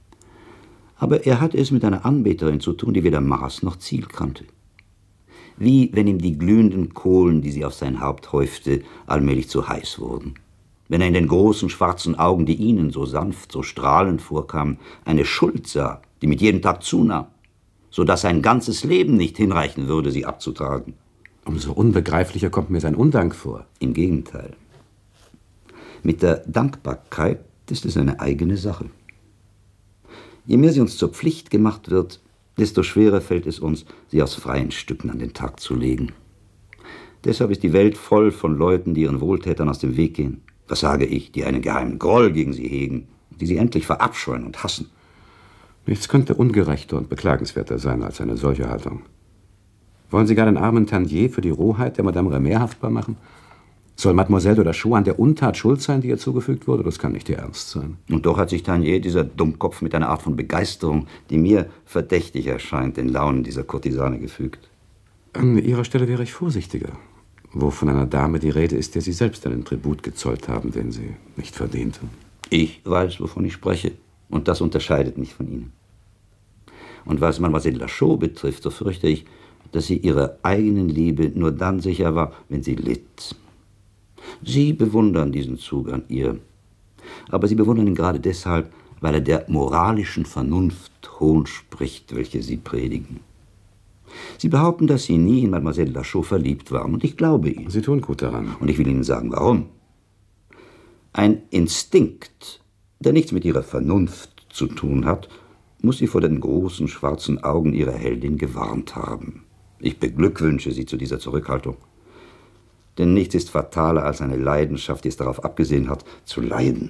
Aber er hatte es mit einer Anbeterin zu tun, die weder Maß noch Ziel kannte. Wie wenn ihm die glühenden Kohlen, die sie auf sein Haupt häufte, allmählich zu heiß wurden. Wenn er in den großen schwarzen Augen, die ihnen so sanft, so strahlend vorkamen, eine Schuld sah, die mit jedem Tag zunahm, so dass sein ganzes Leben nicht hinreichen würde, sie abzutragen. Umso unbegreiflicher kommt mir sein Undank vor. Im Gegenteil. Mit der Dankbarkeit ist es eine eigene Sache. Je mehr sie uns zur Pflicht gemacht wird, desto schwerer fällt es uns, sie aus freien Stücken an den Tag zu legen. Deshalb ist die Welt voll von Leuten, die ihren Wohltätern aus dem Weg gehen. Was sage ich, die einen geheimen Groll gegen sie hegen, die sie endlich verabscheuen und hassen. Nichts könnte ungerechter und beklagenswerter sein als eine solche Haltung. Wollen Sie gar den armen Tanier für die Rohheit der Madame Remer haftbar machen? Soll Mademoiselle de la Chaux an der Untat schuld sein, die ihr zugefügt wurde? Das kann nicht Ihr Ernst sein. Und doch hat sich Tanier, dieser Dummkopf, mit einer Art von Begeisterung, die mir verdächtig erscheint, den Launen dieser Kurtisane gefügt. An Ihrer Stelle wäre ich vorsichtiger, wo von einer Dame die Rede ist, der Sie selbst einen Tribut gezollt haben, den Sie nicht verdiente. Ich weiß, wovon ich spreche, und das unterscheidet mich von Ihnen. Und was Mademoiselle de la Chaux betrifft, so fürchte ich, dass sie ihrer eigenen Liebe nur dann sicher war, wenn sie litt. Sie bewundern diesen Zug an ihr, aber sie bewundern ihn gerade deshalb, weil er der moralischen Vernunft Hohn spricht, welche sie predigen. Sie behaupten, dass sie nie in Mademoiselle de la Chaux verliebt waren, und ich glaube ihnen. Sie tun gut daran. Und ich will Ihnen sagen, warum. Ein Instinkt, der nichts mit ihrer Vernunft zu tun hat, muss sie vor den großen schwarzen Augen ihrer Heldin gewarnt haben. Ich beglückwünsche Sie zu dieser Zurückhaltung. Denn nichts ist fataler als eine Leidenschaft, die es darauf abgesehen hat, zu leiden.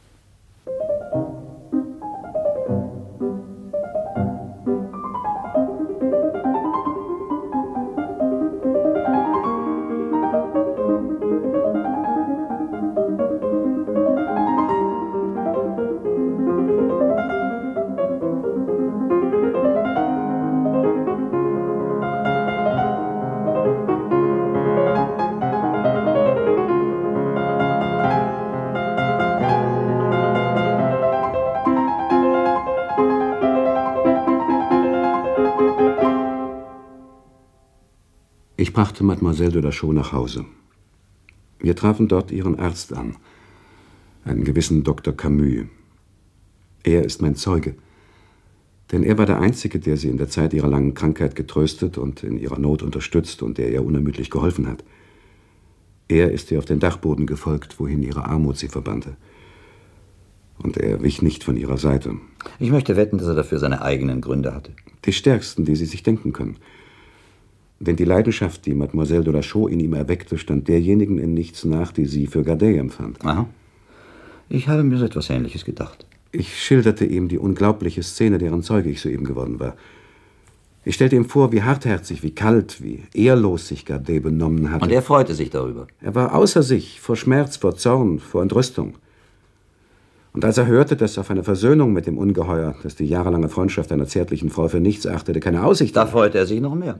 Ich brachte Mademoiselle de la Chaux nach Hause. Wir trafen dort ihren Arzt an, einen gewissen Dr. Camus. Er ist mein Zeuge, denn er war der Einzige, der sie in der Zeit ihrer langen Krankheit getröstet und in ihrer Not unterstützt und der ihr unermüdlich geholfen hat. Er ist ihr auf den Dachboden gefolgt, wohin ihre Armut sie verbannte. Und er wich nicht von ihrer Seite. Ich möchte wetten, dass er dafür seine eigenen Gründe hatte. Die stärksten, die Sie sich denken können. Denn die Leidenschaft, die Mademoiselle de la Chaux in ihm erweckte, stand derjenigen in nichts nach, die sie für Gardet empfand. Aha. Ich habe mir so etwas Ähnliches gedacht. Ich schilderte ihm die unglaubliche Szene, deren Zeuge ich soeben geworden war. Ich stellte ihm vor, wie hartherzig, wie kalt, wie ehrlos sich Gardet benommen hatte. Und er freute sich darüber. Er war außer sich, vor Schmerz, vor Zorn, vor Entrüstung. Und als er hörte, dass auf eine Versöhnung mit dem Ungeheuer, das die jahrelange Freundschaft einer zärtlichen Frau für nichts achtete, keine Aussicht Da freute er sich noch mehr.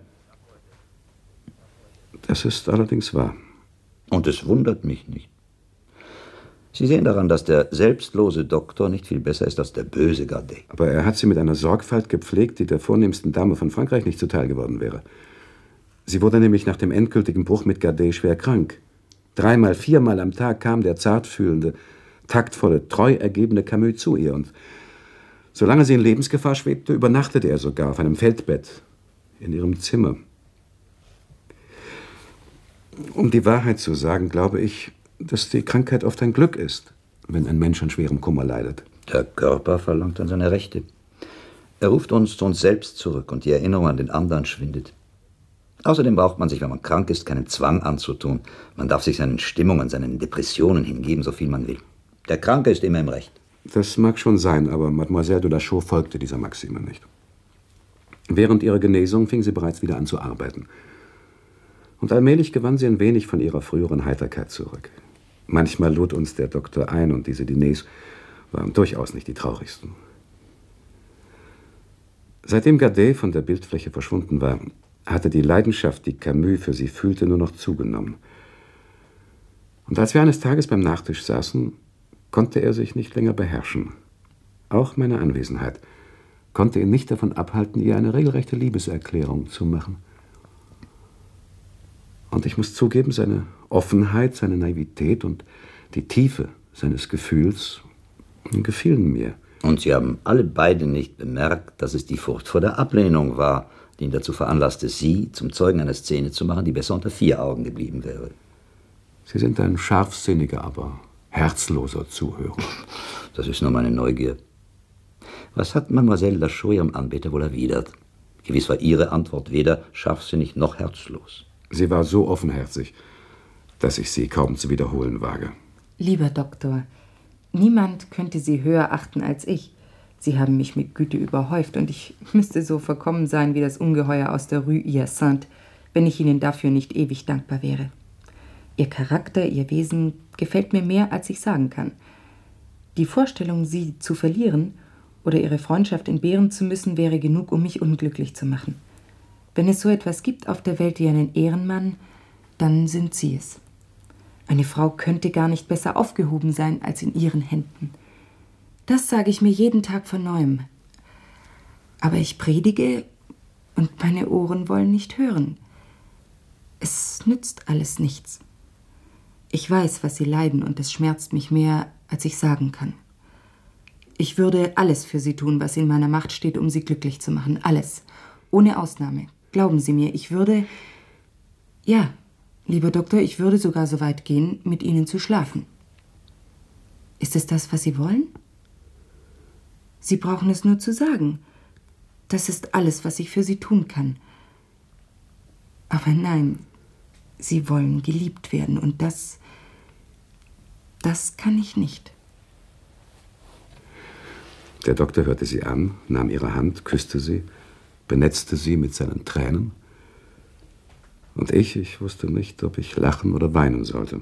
Das ist allerdings wahr. Und es wundert mich nicht. Sie sehen daran, dass der selbstlose Doktor nicht viel besser ist als der böse Gardet. Aber er hat sie mit einer Sorgfalt gepflegt, die der vornehmsten Dame von Frankreich nicht zuteil geworden wäre. Sie wurde nämlich nach dem endgültigen Bruch mit Gardet schwer krank. 3-mal, 4-mal am Tag kam der zartfühlende, taktvolle, treu ergebene Camus zu ihr. Und solange sie in Lebensgefahr schwebte, übernachtete er sogar auf einem Feldbett in ihrem Zimmer. Um die Wahrheit zu sagen, glaube ich, dass die Krankheit oft ein Glück ist, wenn ein Mensch an schwerem Kummer leidet. Der Körper verlangt dann seine Rechte. Er ruft uns zu uns selbst zurück und die Erinnerung an den anderen schwindet. Außerdem braucht man sich, wenn man krank ist, keinen Zwang anzutun. Man darf sich seinen Stimmungen, seinen Depressionen hingeben, so viel man will. Der Kranke ist immer im Recht. Das mag schon sein, aber Mademoiselle de la Chaux folgte dieser Maxime nicht. Während ihrer Genesung fing sie bereits wieder an zu arbeiten. Und allmählich gewann sie ein wenig von ihrer früheren Heiterkeit zurück. Manchmal lud uns der Doktor ein und diese Diners waren durchaus nicht die traurigsten. Seitdem Gardet von der Bildfläche verschwunden war, hatte die Leidenschaft, die Camus für sie fühlte, nur noch zugenommen. Und als wir eines Tages beim Nachtisch saßen, konnte er sich nicht länger beherrschen. Auch meine Anwesenheit konnte ihn nicht davon abhalten, ihr eine regelrechte Liebeserklärung zu machen. Und ich muss zugeben, seine Offenheit, seine Naivität und die Tiefe seines Gefühls gefielen mir. Und Sie haben alle beide nicht bemerkt, dass es die Furcht vor der Ablehnung war, die ihn dazu veranlasste, Sie zum Zeugen einer Szene zu machen, die besser unter 4 Augen geblieben wäre. Sie sind ein scharfsinniger, aber herzloser Zuhörer. Das ist nur meine Neugier. Was hat Mademoiselle de la Chaux ihrem Anbeter wohl erwidert? Gewiss war ihre Antwort weder scharfsinnig noch herzlos. Sie war so offenherzig, dass ich sie kaum zu wiederholen wage. Lieber Doktor, niemand könnte Sie höher achten als ich. Sie haben mich mit Güte überhäuft und ich müsste so verkommen sein wie das Ungeheuer aus der Rue Hyacinthe, wenn ich Ihnen dafür nicht ewig dankbar wäre. Ihr Charakter, Ihr Wesen gefällt mir mehr, als ich sagen kann. Die Vorstellung, Sie zu verlieren oder Ihre Freundschaft entbehren zu müssen, wäre genug, um mich unglücklich zu machen. Wenn es so etwas gibt auf der Welt wie einen Ehrenmann, dann sind Sie es. Eine Frau könnte gar nicht besser aufgehoben sein als in Ihren Händen. Das sage ich mir jeden Tag von Neuem. Aber ich predige und meine Ohren wollen nicht hören. Es nützt alles nichts. Ich weiß, was Sie leiden, und es schmerzt mich mehr, als ich sagen kann. Ich würde alles für Sie tun, was in meiner Macht steht, um Sie glücklich zu machen. Alles. Ohne Ausnahme. Glauben Sie mir, ich würde... Ja, lieber Doktor, ich würde sogar so weit gehen, mit Ihnen zu schlafen. Ist es das, was Sie wollen? Sie brauchen es nur zu sagen. Das ist alles, was ich für Sie tun kann. Aber nein, Sie wollen geliebt werden, und das kann ich nicht. Der Doktor hörte sie an, nahm ihre Hand, küsste sie, benetzte sie mit seinen Tränen. Und ich wusste nicht, ob ich lachen oder weinen sollte.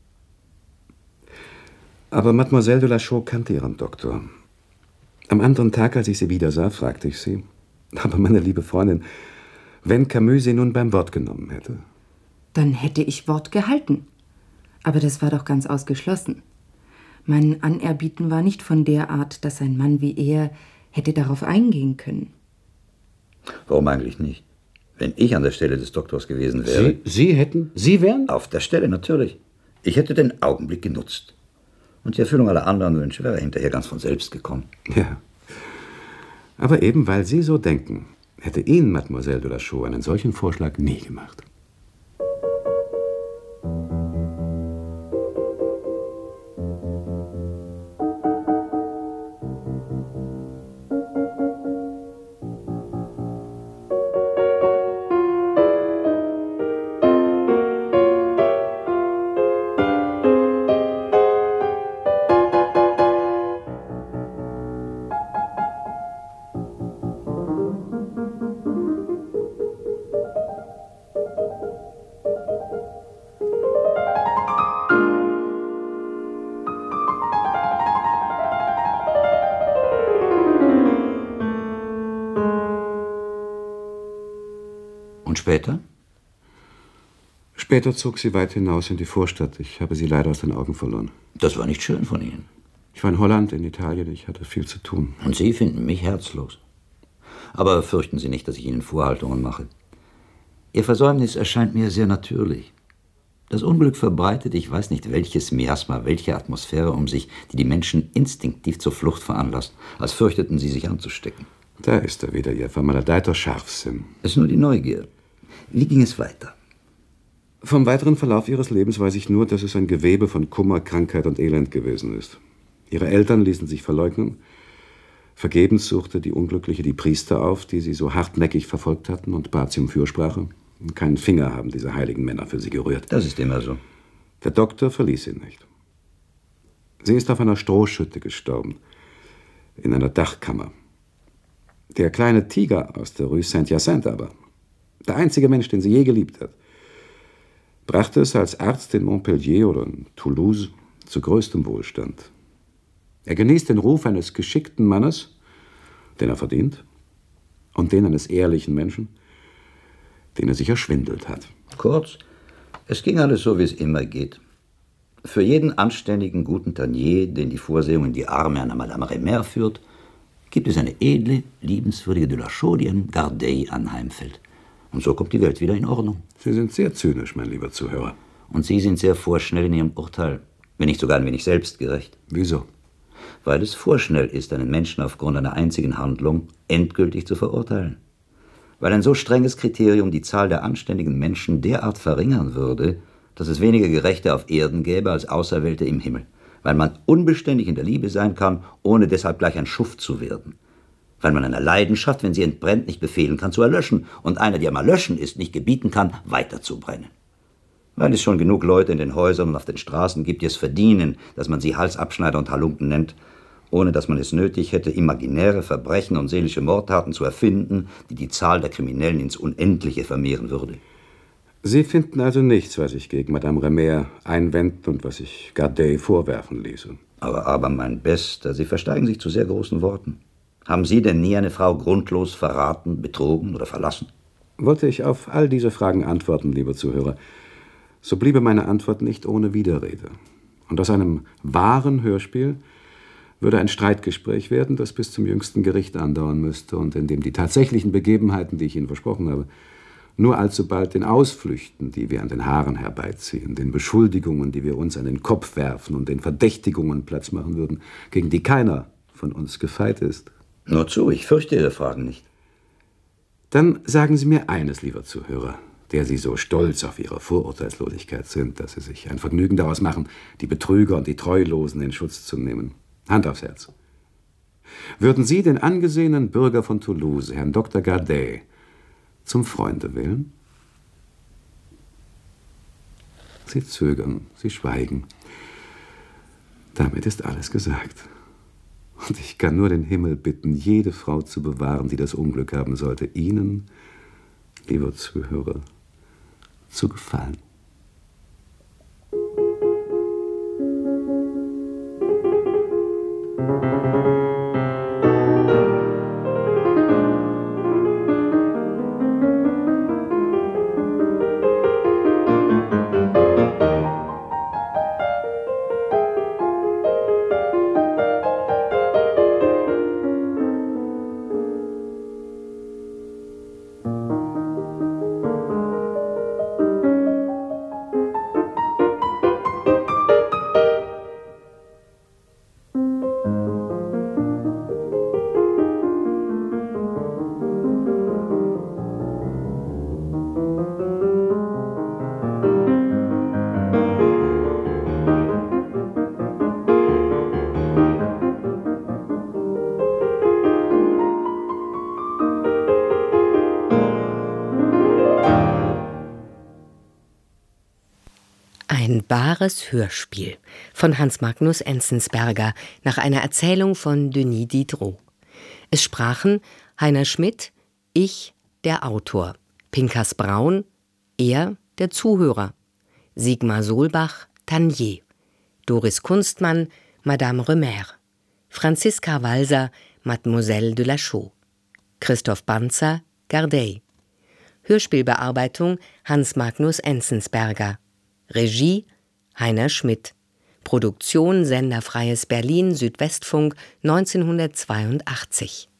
Aber Mademoiselle de la Chaux kannte ihren Doktor. Am anderen Tag, als ich sie wiedersah, fragte ich sie, aber meine liebe Freundin, wenn Camus sie nun beim Wort genommen hätte? Dann hätte ich Wort gehalten. Aber das war doch ganz ausgeschlossen. Mein Anerbieten war nicht von der Art, dass ein Mann wie er hätte darauf eingehen können. Warum eigentlich nicht? Wenn ich an der Stelle des Doktors gewesen wäre... Sie hätten? Sie wären? Auf der Stelle, natürlich. Ich hätte den Augenblick genutzt. Und die Erfüllung aller anderen Wünsche wäre hinterher ganz von selbst gekommen. Ja. Aber eben weil Sie so denken, hätte Ihnen Mademoiselle de la Chaux einen solchen Vorschlag nie gemacht. Später? Später zog sie weit hinaus in die Vorstadt. Ich habe sie leider aus den Augen verloren. Das war nicht schön von Ihnen. Ich war in Holland, in Italien. Ich hatte viel zu tun. Und Sie finden mich herzlos. Aber fürchten Sie nicht, dass ich Ihnen Vorhaltungen mache. Ihr Versäumnis erscheint mir sehr natürlich. Das Unglück verbreitet, ich weiß nicht welches Miasma, welche Atmosphäre um sich, die die Menschen instinktiv zur Flucht veranlasst, als fürchteten sie sich anzustecken. Da ist er wieder, Ihr vermaledeiter Scharfsinn. Es ist nur die Neugier. Wie ging es weiter? Vom weiteren Verlauf Ihres Lebens weiß ich nur, dass es ein Gewebe von Kummer, Krankheit und Elend gewesen ist. Ihre Eltern ließen sich verleugnen. Vergebens suchte die Unglückliche die Priester auf, die sie so hartnäckig verfolgt hatten, und bat sie um Fürsprache. Keinen Finger haben diese heiligen Männer für sie gerührt. Das ist immer so. Der Doktor verließ sie nicht. Sie ist auf einer Strohschütte gestorben, in einer Dachkammer. Der kleine Tiger aus der Rue Saint-Hyacinthe aber, der einzige Mensch, den sie je geliebt hat, brachte es als Arzt in Montpellier oder in Toulouse zu größtem Wohlstand. Er genießt den Ruf eines geschickten Mannes, den er verdient, und den eines ehrlichen Menschen, den er sich erschwindelt hat. Kurz, es ging alles so, wie es immer geht. Für jeden anständigen, guten Tanier, den die Vorsehung in die Arme einer Madame Rémer führt, gibt es eine edle, liebenswürdige de la Chaux, die einem Gardey anheimfällt. Und so kommt die Welt wieder in Ordnung. Sie sind sehr zynisch, mein lieber Zuhörer. Und Sie sind sehr vorschnell in Ihrem Urteil, wenn nicht sogar ein wenig selbstgerecht. Wieso? Weil es vorschnell ist, einen Menschen aufgrund einer einzigen Handlung endgültig zu verurteilen. Weil ein so strenges Kriterium die Zahl der anständigen Menschen derart verringern würde, dass es weniger Gerechte auf Erden gäbe als Auserwählte im Himmel. Weil man unbeständig in der Liebe sein kann, ohne deshalb gleich ein Schuft zu werden. Weil man einer Leidenschaft, wenn sie entbrennt, nicht befehlen kann, zu erlöschen, und einer, die am Erlöschen ist, nicht gebieten kann, weiter zu brennen. Weil es schon genug Leute in den Häusern und auf den Straßen gibt, die es verdienen, dass man sie Halsabschneider und Halunken nennt, ohne dass man es nötig hätte, imaginäre Verbrechen und seelische Mordtaten zu erfinden, die die Zahl der Kriminellen ins Unendliche vermehren würde. Sie finden also nichts, was ich gegen Madame Remer einwenden und was ich Gardet vorwerfen ließe. Aber, mein Bester, Sie versteigen sich zu sehr großen Worten. Haben Sie denn nie eine Frau grundlos verraten, betrogen oder verlassen? Wollte ich auf all diese Fragen antworten, lieber Zuhörer, so bliebe meine Antwort nicht ohne Widerrede. Und aus einem wahren Hörspiel würde ein Streitgespräch werden, das bis zum jüngsten Gericht andauern müsste und in dem die tatsächlichen Begebenheiten, die ich Ihnen versprochen habe, nur allzubald den Ausflüchten, die wir an den Haaren herbeiziehen, den Beschuldigungen, die wir uns an den Kopf werfen und den Verdächtigungen Platz machen würden, gegen die keiner von uns gefeit ist. Nur zu, ich fürchte Ihre Fragen nicht. Dann sagen Sie mir eines, lieber Zuhörer, der Sie so stolz auf Ihre Vorurteilslosigkeit sind, dass Sie sich ein Vergnügen daraus machen, die Betrüger und die Treulosen in Schutz zu nehmen. Hand aufs Herz. Würden Sie den angesehenen Bürger von Toulouse, Herrn Dr. Gardet, zum Freunde wählen? Sie zögern, Sie schweigen. Damit ist alles gesagt. Und ich kann nur den Himmel bitten, jede Frau zu bewahren, die das Unglück haben sollte, Ihnen, lieber Zuhörer, zu gefallen. Ein wahres Hörspiel von Hans Magnus Enzensberger nach einer Erzählung von Denis Diderot. Es sprachen Heiner Schmidt, ich, der Autor, Pinkas Braun, er, der Zuhörer, Sigmar Solbach, Tanier, Doris Kunstmann, Madame Remer, Franziska Walser, Mademoiselle de la Chaux, Christoph Banzer, Gardet. Hörspielbearbeitung Hans Magnus Enzensberger. Regie Heiner Schmidt. Produktion Senderfreies Berlin Südwestfunk 1982.